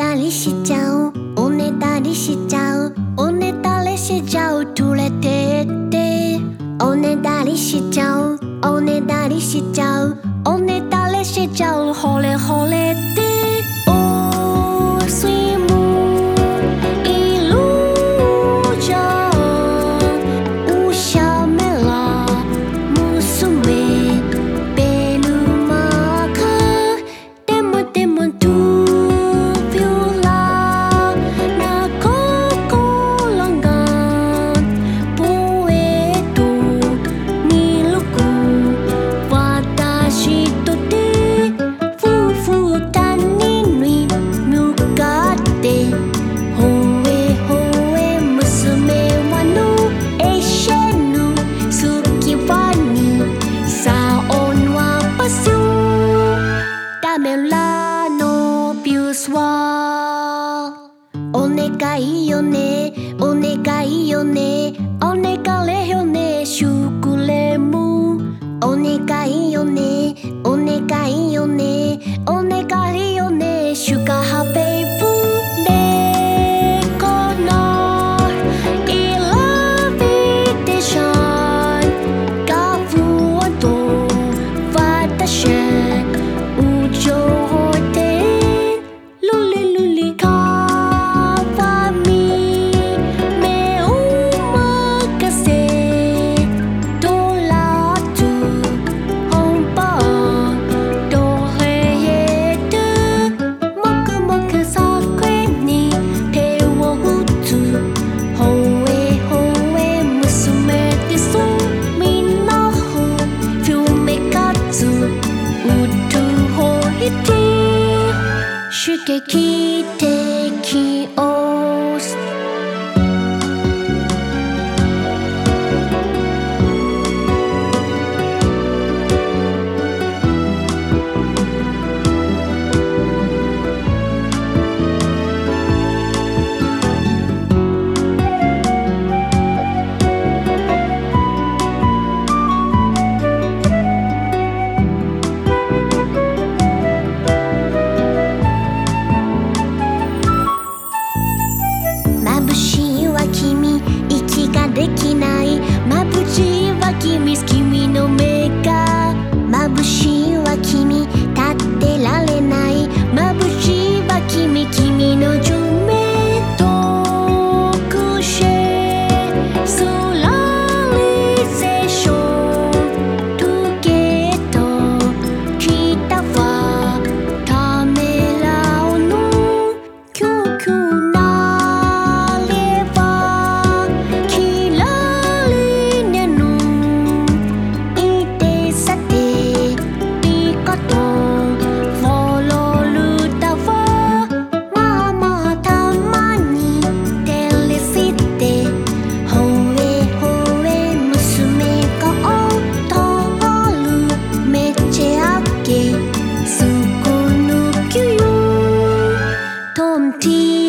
たりしちゃうおねだりしちゃうおねだりしちゃう取れてっておねだりしちゃうおねだりしちゃうおねだりしちゃうほれほれっておスイムイルージョンウシャメラ娘ベルマーカでもでもトゥビュラな心がポエットにルク私とて夫婦他人に向かってほえほえ娘はぬえしえぬ好きはにさおんはパスダメラのビュースはお願いよねお願いよねお願れよねシュクレムお願いよねお願いよねお願いよねシュガーベイブでこのイラビテーションが不安と私宇宙でルリルリかわみ目を任せドラトゥ本番どれへと黙々桜に手を打つほえほえ娘ですみんなほフュメカツうとほいて刺激的を眩しいは君息ができない眩しいは君の目が眩しいは君立ってられない眩しいは君の夢特殊ソラリゼーショントゥゲット来たわためらうのキュキュなればきらりねぬいてさてピカとフォロルだわままたまにテレシってほえほえ娘が踊るめちゃけすこぬきゅトンティ